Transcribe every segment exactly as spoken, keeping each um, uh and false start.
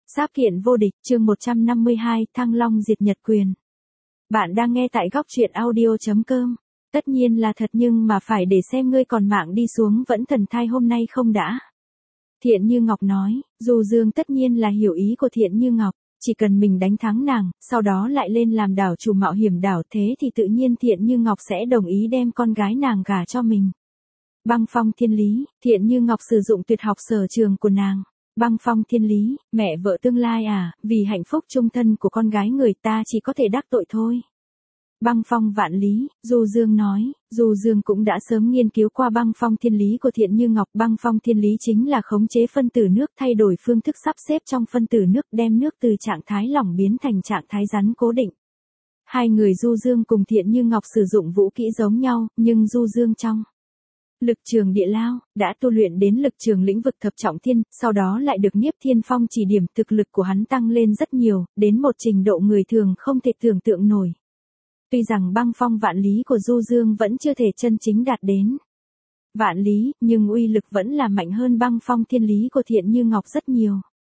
Sáp kiện vô địch, chương một trăm năm mươi hai, Thăng Long diệt Nhật Quyền. Bạn đang nghe tại góc truyện audio chấm com. Tất nhiên là thật nhưng mà phải để xem ngươi còn mạng đi xuống vẫn thần thai hôm nay không đã. Thiện Như Ngọc nói, Du Dương tất nhiên là hiểu ý của Thiện Như Ngọc, chỉ cần mình đánh thắng nàng, sau đó lại lên làm đảo chủ mạo hiểm đảo thế thì tự nhiên Thiện Như Ngọc sẽ đồng ý đem con gái nàng gả cho mình. Băng phong thiên lý, Thiện Như Ngọc sử dụng tuyệt học sở trường của nàng. Băng phong thiên lý, mẹ vợ tương lai à, vì hạnh phúc chung thân của con gái người ta chỉ có thể đắc tội thôi. Băng phong vạn lý, Du Dương nói, Du Dương cũng đã sớm nghiên cứu qua băng phong thiên lý của Thiện Như Ngọc. Băng phong thiên lý chính là khống chế phân tử nước, thay đổi phương thức sắp xếp trong phân tử nước, đem nước từ trạng thái lỏng biến thành trạng thái rắn cố định. Hai người Du Dương cùng Thiện Như Ngọc sử dụng vũ kỹ giống nhau, nhưng Du Dương trong lực trường địa lao, đã tu luyện đến lực trường lĩnh vực thập trọng thiên, sau đó lại được Niếp Thiên Phong chỉ điểm, thực lực của hắn tăng lên rất nhiều, đến một trình độ người thường không thể tưởng tượng nổi. Tuy rằng băng phong vạn lý của Du Dương vẫn chưa thể chân chính đạt đến vạn lý, nhưng uy lực vẫn là mạnh hơn băng phong thiên lý của Thiện Như Ngọc rất nhiều.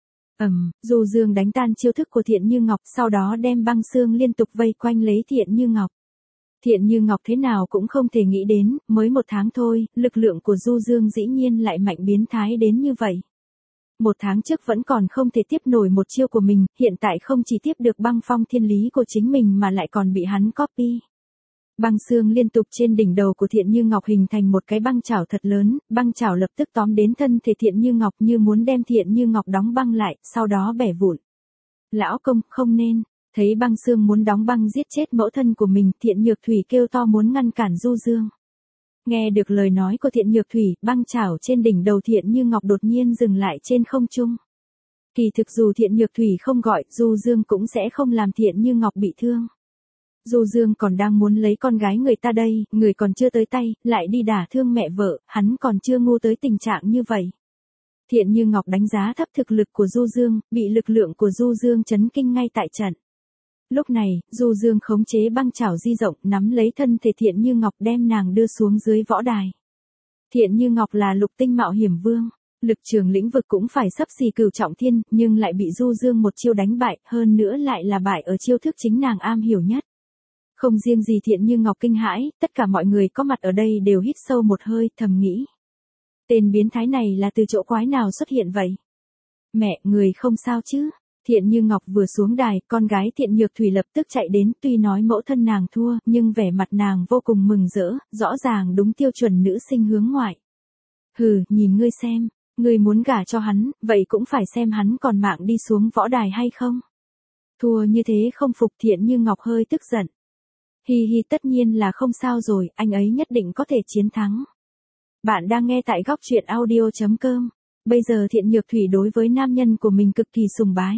Ầm, Du Dương đánh tan chiêu thức của Thiện Như Ngọc, sau đó đem băng xương liên tục vây quanh lấy Thiện Như Ngọc. Thiện Như Ngọc thế nào cũng không thể nghĩ đến, mới một tháng thôi, lực lượng của Du Dương dĩ nhiên lại mạnh biến thái đến như vậy. Một tháng trước vẫn còn không thể tiếp nổi một chiêu của mình, hiện tại không chỉ tiếp được băng phong thiên lý của chính mình mà lại còn bị hắn copy. Băng xương liên tục trên đỉnh đầu của Thiện Như Ngọc hình thành một cái băng chảo thật lớn, băng chảo lập tức tóm đến thân thể Thiện Như Ngọc như muốn đem Thiện Như Ngọc đóng băng lại, sau đó bẻ vụn. Lão công, không nên. Thấy băng xương muốn đóng băng giết chết mẫu thân của mình, Thiện Nhược Thủy kêu to muốn ngăn cản Du Dương. Nghe được lời nói của Thiện Nhược Thủy, băng chảo trên đỉnh đầu Thiện Như Ngọc đột nhiên dừng lại trên không trung. Kỳ thực dù Thiện Nhược Thủy không gọi, Du Dương cũng sẽ không làm Thiện Như Ngọc bị thương. Du Dương còn đang muốn lấy con gái người ta đây, người còn chưa tới tay, lại đi đả thương mẹ vợ, hắn còn chưa ngu tới tình trạng như vậy. Thiện Như Ngọc đánh giá thấp thực lực của Du Dương, bị lực lượng của Du Dương chấn kinh ngay tại trận. Lúc này, Du Dương khống chế băng chảo di rộng, nắm lấy thân thể Thiện Như Ngọc đem nàng đưa xuống dưới võ đài. Thiện Như Ngọc là lục tinh mạo hiểm vương, lực trường lĩnh vực cũng phải xấp xì cửu trọng thiên, nhưng lại bị Du Dương một chiêu đánh bại, hơn nữa lại là bại ở chiêu thức chính nàng am hiểu nhất. Không riêng gì Thiện Như Ngọc kinh hãi, tất cả mọi người có mặt ở đây đều hít sâu một hơi, thầm nghĩ. Tên biến thái này là từ chỗ quái nào xuất hiện vậy? Mẹ, người không sao chứ? Thiện Như Ngọc vừa xuống đài, con gái Thiện Nhược Thủy lập tức chạy đến, tuy nói mẫu thân nàng thua, nhưng vẻ mặt nàng vô cùng mừng rỡ, rõ ràng đúng tiêu chuẩn nữ sinh hướng ngoại. Hừ, nhìn ngươi xem, ngươi muốn gả cho hắn, vậy cũng phải xem hắn còn mạng đi xuống võ đài hay không. Thua như thế không phục, Thiện Như Ngọc hơi tức giận. Hi hi, tất nhiên là không sao rồi, anh ấy nhất định có thể chiến thắng. Bạn đang nghe tại góc truyện audio chấm com. Bây giờ Thiện Nhược Thủy đối với nam nhân của mình cực kỳ sùng bái.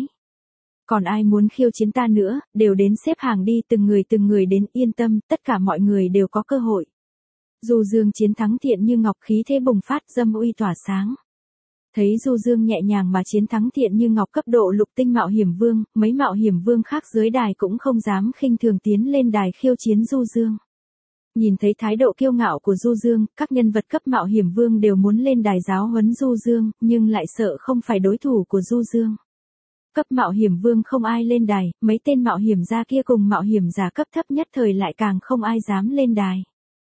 Còn ai muốn khiêu chiến ta nữa, đều đến xếp hàng đi, từng người từng người đến, yên tâm, tất cả mọi người đều có cơ hội. Du Dương chiến thắng Thiện Như Ngọc, khí thế bùng phát, dâm uy tỏa sáng. Thấy Du Dương nhẹ nhàng mà chiến thắng Thiện Như Ngọc cấp độ lục tinh mạo hiểm vương, mấy mạo hiểm vương khác dưới đài cũng không dám khinh thường tiến lên đài khiêu chiến Du Dương. Nhìn thấy thái độ kiêu ngạo của Du Dương, các nhân vật cấp mạo hiểm vương đều muốn lên đài giáo huấn Du Dương, nhưng lại sợ không phải đối thủ của Du Dương. Cấp mạo hiểm vương không ai lên đài, mấy tên mạo hiểm gia kia cùng mạo hiểm giả cấp thấp nhất thời lại càng không ai dám lên đài.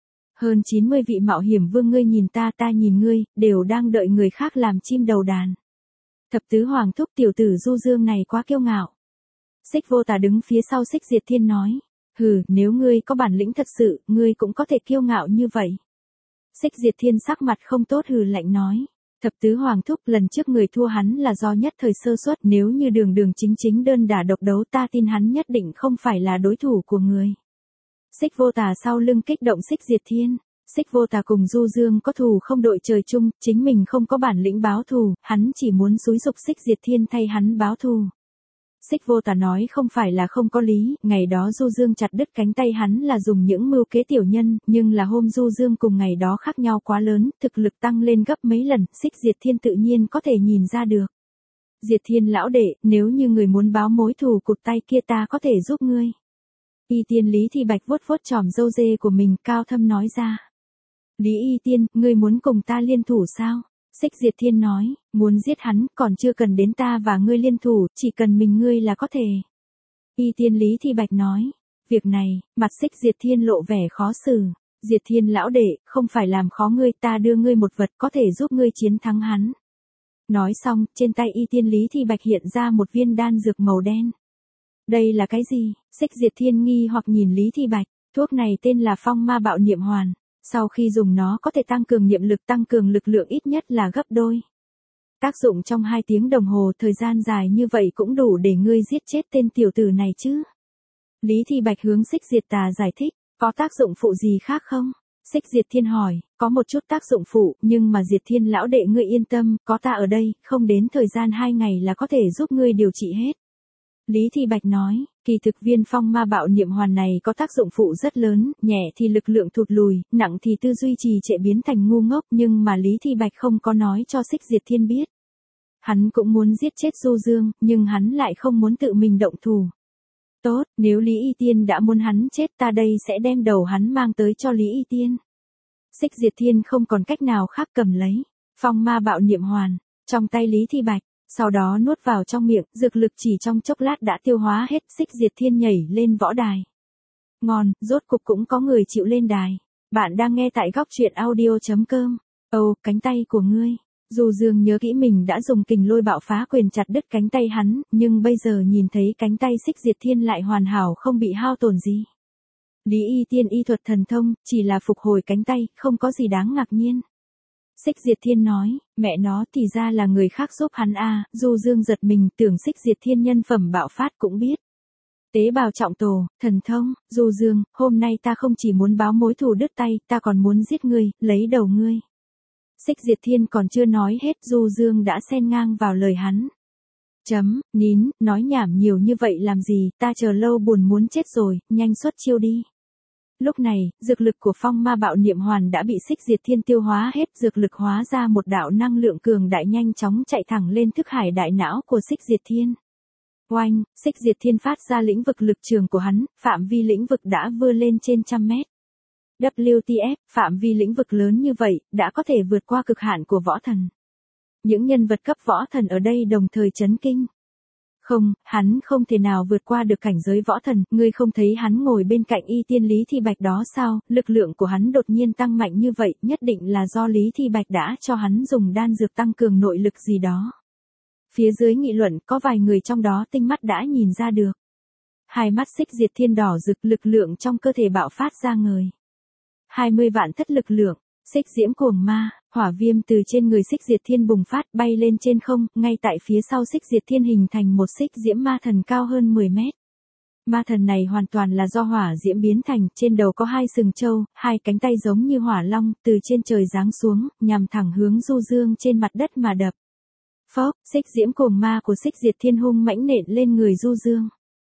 Hơn chín mươi vị mạo hiểm vương, ngươi nhìn ta ta nhìn ngươi, đều đang đợi người khác làm chim đầu đàn. Thập tứ hoàng thúc, tiểu tử Du Dương này quá kiêu ngạo. Xích Vô Tà đứng phía sau Xích Diệt Thiên nói. Hừ, nếu ngươi có bản lĩnh thật sự, ngươi cũng có thể kiêu ngạo như vậy. Xích Diệt Thiên sắc mặt không tốt hừ lạnh nói. Thập tứ hoàng thúc, lần trước người thua hắn là do nhất thời sơ suất, nếu như đường đường chính chính đơn đả độc đấu ta tin hắn nhất định không phải là đối thủ của người. Xích Vô Tà sau lưng kích động Xích Diệt Thiên. Xích Vô Tà cùng Du Dương có thù không đội trời chung, chính mình không có bản lĩnh báo thù, hắn chỉ muốn xúi giục Xích Diệt Thiên thay hắn báo thù. Xích Vô Tà nói không phải là không có lý, ngày đó Du Dương chặt đứt cánh tay hắn là dùng những mưu kế tiểu nhân, nhưng là hôm Du Dương cùng ngày đó khác nhau quá lớn, thực lực tăng lên gấp mấy lần, Xích Diệt Thiên tự nhiên có thể nhìn ra được. Diệt Thiên lão đệ, nếu như người muốn báo mối thù cụt tay kia ta có thể giúp ngươi. Y Tiên Lý Thi Bạch vuốt vuốt chòm râu dê của mình, cao thâm nói ra. Lý Y Tiên, ngươi muốn cùng ta liên thủ sao? Xích Diệt Thiên nói, muốn giết hắn còn chưa cần đến ta và ngươi liên thủ, chỉ cần mình ngươi là có thể. Y Tiên Lý Thi Bạch nói, việc này, mặt Xích Diệt Thiên lộ vẻ khó xử. Diệt Thiên lão đệ, không phải làm khó ngươi, ta đưa ngươi một vật có thể giúp ngươi chiến thắng hắn. Nói xong, trên tay Y Tiên Lý Thi Bạch hiện ra một viên đan dược màu đen. Đây là cái gì? Xích Diệt Thiên nghi hoặc nhìn Lý Thi Bạch, thuốc này tên là Phong Ma Bạo Niệm Hoàn. Sau khi dùng nó có thể tăng cường niệm lực, tăng cường lực lượng ít nhất là gấp đôi. Tác dụng trong hai tiếng đồng hồ, thời gian dài như vậy cũng đủ để ngươi giết chết tên tiểu tử này chứ. Lý Thi Bạch hướng Xích Diệt Tà giải thích, có tác dụng phụ gì khác không? Xích Diệt Thiên hỏi, có một chút tác dụng phụ, nhưng mà Diệt Thiên lão đệ ngươi yên tâm, có ta ở đây, không đến thời gian hai ngày là có thể giúp ngươi điều trị hết. Lý Thi Bạch nói, kỳ thực viên Phong Ma Bạo Niệm Hoàn này có tác dụng phụ rất lớn, nhẹ thì lực lượng thụt lùi, nặng thì tư duy trì trệ biến thành ngu ngốc, nhưng mà Lý Thi Bạch không có nói cho Xích Diệt Thiên biết. Hắn cũng muốn giết chết Du Dương, nhưng hắn lại không muốn tự mình động thủ. Tốt, nếu Lý Y Tiên đã muốn hắn chết, ta đây sẽ đem đầu hắn mang tới cho Lý Y Tiên. Xích Diệt Thiên không còn cách nào khác cầm lấy Phong Ma Bạo Niệm Hoàn trong tay Lý Thi Bạch, sau đó nuốt vào trong miệng, dược lực chỉ trong chốc lát đã tiêu hóa hết. Xích Diệt Thiên nhảy lên võ đài. Ngon, rốt cục cũng có người chịu lên đài. Bạn đang nghe tại góc truyện audio chấm com. Ồ, cánh tay của ngươi. Dù Dương nhớ kỹ mình đã dùng kình lôi bạo phá quyền chặt đứt cánh tay hắn, nhưng bây giờ nhìn thấy cánh tay Xích Diệt Thiên lại hoàn hảo không bị hao tổn gì. Lý Y Tiên y thuật thần thông, chỉ là phục hồi cánh tay, không có gì đáng ngạc nhiên. Xích Diệt Thiên nói, mẹ nó thì ra là người khác giúp hắn à. Du Dương giật mình, tưởng Xích Diệt Thiên nhân phẩm bạo phát cũng biết. Tế bào trọng tổ, thần thông, Du Dương, hôm nay ta không chỉ muốn báo mối thù đứt tay, ta còn muốn giết ngươi, lấy đầu ngươi. Xích Diệt Thiên còn chưa nói hết, Du Dương đã xen ngang vào lời hắn. Chấm, nín, nói nhảm nhiều như vậy làm gì, ta chờ lâu buồn muốn chết rồi, nhanh xuất chiêu đi. Lúc này, dược lực của Phong Ma Bạo Niệm Hoàn đã bị Xích Diệt Thiên tiêu hóa hết, dược lực hóa ra một đạo năng lượng cường đại nhanh chóng chạy thẳng lên thức hải đại não của Xích Diệt Thiên. Oanh, Xích Diệt Thiên phát ra lĩnh vực lực trường của hắn, phạm vi lĩnh vực đã vươn lên trên trăm mét. W T F, phạm vi lĩnh vực lớn như vậy, đã có thể vượt qua cực hạn của võ thần. Những nhân vật cấp võ thần ở đây đồng thời chấn kinh. Không, hắn không thể nào vượt qua được cảnh giới võ thần, ngươi không thấy hắn ngồi bên cạnh Y Tiên Lý Thi Bạch đó sao, lực lượng của hắn đột nhiên tăng mạnh như vậy, nhất định là do Lý Thi Bạch đã cho hắn dùng đan dược tăng cường nội lực gì đó. Phía dưới nghị luận có vài người trong đó tinh mắt đã nhìn ra được. Hai mắt Xích Diệt Thiên đỏ rực, lực lượng trong cơ thể bạo phát ra ngời. hai mươi vạn thất lực lượng, Xích Diễm Cuồng Ma, hỏa viêm từ trên người Xích Diệt Thiên bùng phát bay lên trên không, ngay tại phía sau Xích Diệt Thiên hình thành một xích diễm ma thần cao hơn mười mét. Ma thần này hoàn toàn là do hỏa diễm biến thành, trên đầu có hai sừng trâu, hai cánh tay giống như hỏa long, từ trên trời giáng xuống, nhằm thẳng hướng Du Dương trên mặt đất mà đập. Phốc, Xích Diễm Cuồng Ma của Xích Diệt Thiên hung mãnh nện lên người Du Dương.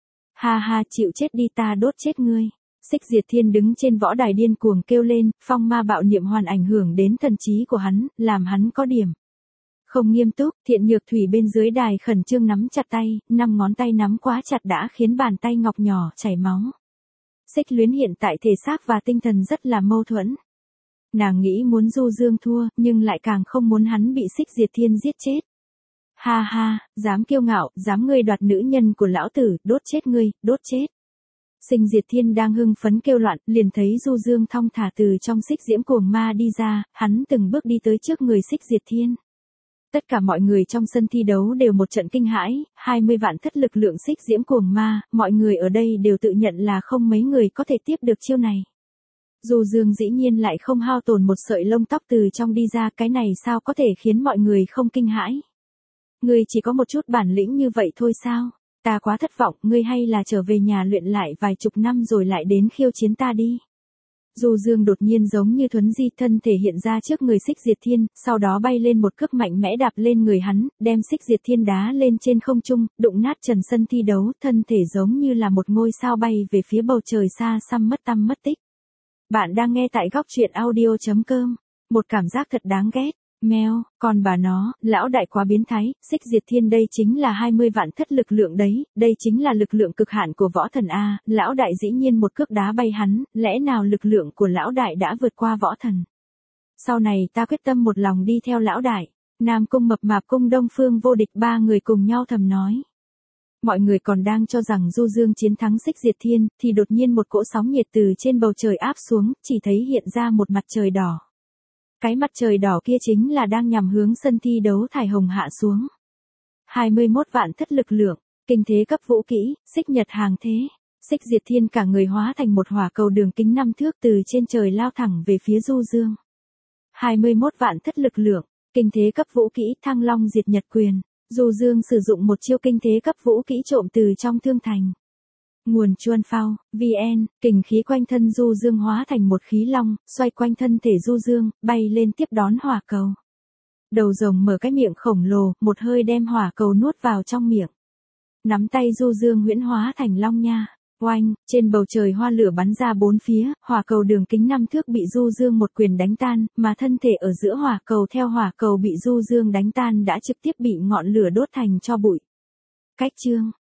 Ha ha, chịu chết đi, ta đốt chết ngươi. Xích Diệt Thiên đứng trên võ đài điên cuồng kêu lên, Phong Ma Bạo Niệm Hoàn ảnh hưởng đến thần trí của hắn, làm hắn có điểm không nghiêm túc. Thiện Nhược Thủy bên dưới đài khẩn trương nắm chặt tay, năm ngón tay nắm quá chặt đã khiến bàn tay ngọc nhỏ chảy máu. Xích Luyến hiện tại thể xác và tinh thần rất là mâu thuẫn. Nàng nghĩ muốn Du Dương thua, nhưng lại càng không muốn hắn bị Xích Diệt Thiên giết chết. Ha ha, dám kiêu ngạo, dám ngươi đoạt nữ nhân của lão tử, đốt chết ngươi, đốt chết. Sinh Diệt Thiên đang hưng phấn kêu loạn, liền thấy Du Dương thong thả từ trong Xích Diễm Cuồng Ma đi ra, hắn từng bước đi tới trước người Xích Diệt Thiên. Tất cả mọi người trong sân thi đấu đều một trận kinh hãi, hai mươi vạn thất lực lượng Xích Diễm Cuồng Ma, mọi người ở đây đều tự nhận là không mấy người có thể tiếp được chiêu này. Du Dương dĩ nhiên lại không hao tổn một sợi lông tóc từ trong đi ra, cái này sao có thể khiến mọi người không kinh hãi. Ngươi chỉ có một chút bản lĩnh như vậy thôi sao? Ta quá thất vọng, ngươi hay là trở về nhà luyện lại vài chục năm rồi lại đến khiêu chiến ta đi. Du Dương đột nhiên giống như thuấn di, thân thể hiện ra trước người Xích Diệt Thiên, sau đó bay lên một cước mạnh mẽ đạp lên người hắn, đem Xích Diệt Thiên đá lên trên không trung, đụng nát trần sân thi đấu, thân thể giống như là một ngôi sao bay về phía bầu trời xa xăm mất tăm mất tích. Bạn đang nghe tại góc truyện audio chấm com, một cảm giác thật đáng ghét. Mèo, còn bà nó, lão đại quá biến thái, Xích Diệt Thiên đây chính là hai mươi vạn thất lực lượng đấy, đây chính là lực lượng cực hạn của võ thần A, lão đại dĩ nhiên một cước đá bay hắn, lẽ nào lực lượng của lão đại đã vượt qua võ thần. Sau này ta quyết tâm một lòng đi theo lão đại. Nam Cung Mập Mạp Cung Đông Phương Vô Địch ba người cùng nhau thầm nói. Mọi người còn đang cho rằng Du Dương chiến thắng Xích Diệt Thiên, thì đột nhiên một cỗ sóng nhiệt từ trên bầu trời áp xuống, chỉ thấy hiện ra một mặt trời đỏ. Cái mặt trời đỏ kia chính là đang nhằm hướng sân thi đấu Thải Hồng hạ xuống. hai mươi mốt vạn thất lực lượng, kinh thế cấp vũ kỹ, xích nhật hàng thế. Xích Diệt Thiên cả người hóa thành một hỏa cầu đường kính năm thước từ trên trời lao thẳng về phía Du Dương. hai mươi mốt vạn thất lực lượng, kinh thế cấp vũ kỹ Thăng Long Diệt Nhật Quyền. Du Dương sử dụng một chiêu kinh thế cấp vũ kỹ trộm từ trong thương thành. Nguồn Chuan Phao, vê en, kình khí quanh thân Du Dương hóa thành một khí long, xoay quanh thân thể Du Dương, bay lên tiếp đón hỏa cầu. Đầu rồng mở cái miệng khổng lồ, một hơi đem hỏa cầu nuốt vào trong miệng. Nắm tay Du Dương huyễn hóa thành long nha. Oanh, trên bầu trời hoa lửa bắn ra bốn phía, hỏa cầu đường kính năm thước bị Du Dương một quyền đánh tan, mà thân thể ở giữa hỏa cầu theo hỏa cầu bị Du Dương đánh tan đã trực tiếp bị ngọn lửa đốt thành tro bụi. Cách chương